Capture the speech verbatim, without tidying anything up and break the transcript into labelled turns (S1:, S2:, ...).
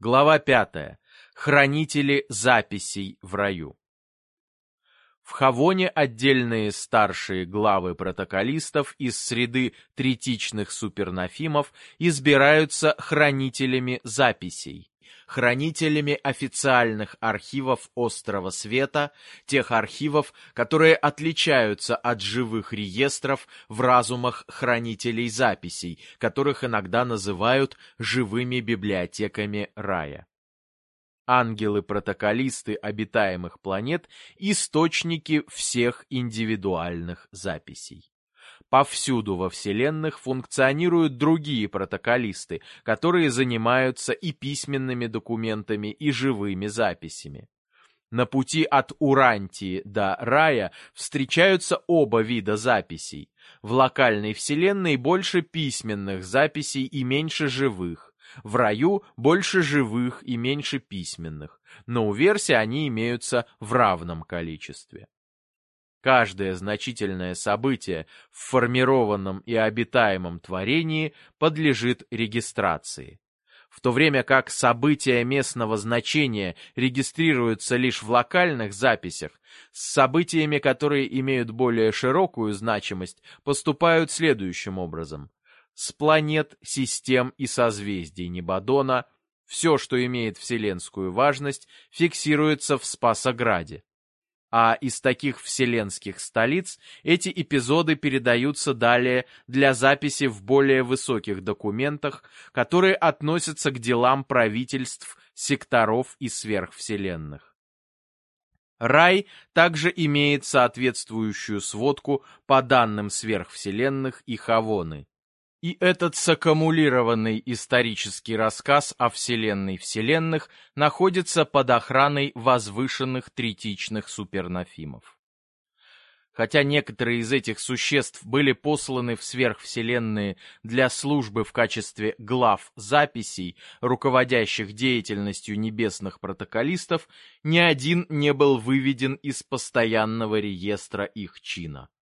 S1: Глава пятая. Хранители записей в раю. В Хавоне отдельные старшие главы протоколистов из среды третичных супернафимов избираются хранителями записей, хранителями официальных архивов Острова Света, тех архивов, которые отличаются от живых реестров в разумах хранителей записей, которых иногда называют живыми библиотеками рая. Ангелы-протоколисты обитаемых планет – источники всех индивидуальных записей. Повсюду во Вселенных функционируют другие протоколисты, которые занимаются и письменными документами, и живыми записями. На пути от Урантии до Рая встречаются оба вида записей. В локальной Вселенной больше письменных записей и меньше живых. В раю больше живых и меньше письменных, но у Верси они имеются в равном количестве. Каждое значительное событие в формированном и обитаемом творении подлежит регистрации. В то время как события местного значения регистрируются лишь в локальных записях, с событиями, которые имеют более широкую значимость, поступают следующим образом. С планет, систем и созвездий Небадона все, что имеет вселенскую важность, фиксируется в Спасограде. А из таких вселенских столиц эти эпизоды передаются далее для записи в более высоких документах, которые относятся к делам правительств, секторов и сверхвселенных. Рай также имеет соответствующую сводку по данным сверхвселенных и Хавоны. И этот саккумулированный исторический рассказ о вселенной вселенных находится под охраной возвышенных третичных супернафимов. Хотя некоторые из этих существ были посланы в сверхвселенные для службы в качестве глав записей, руководящих деятельностью небесных протоколистов, ни один не был выведен из постоянного реестра их чина.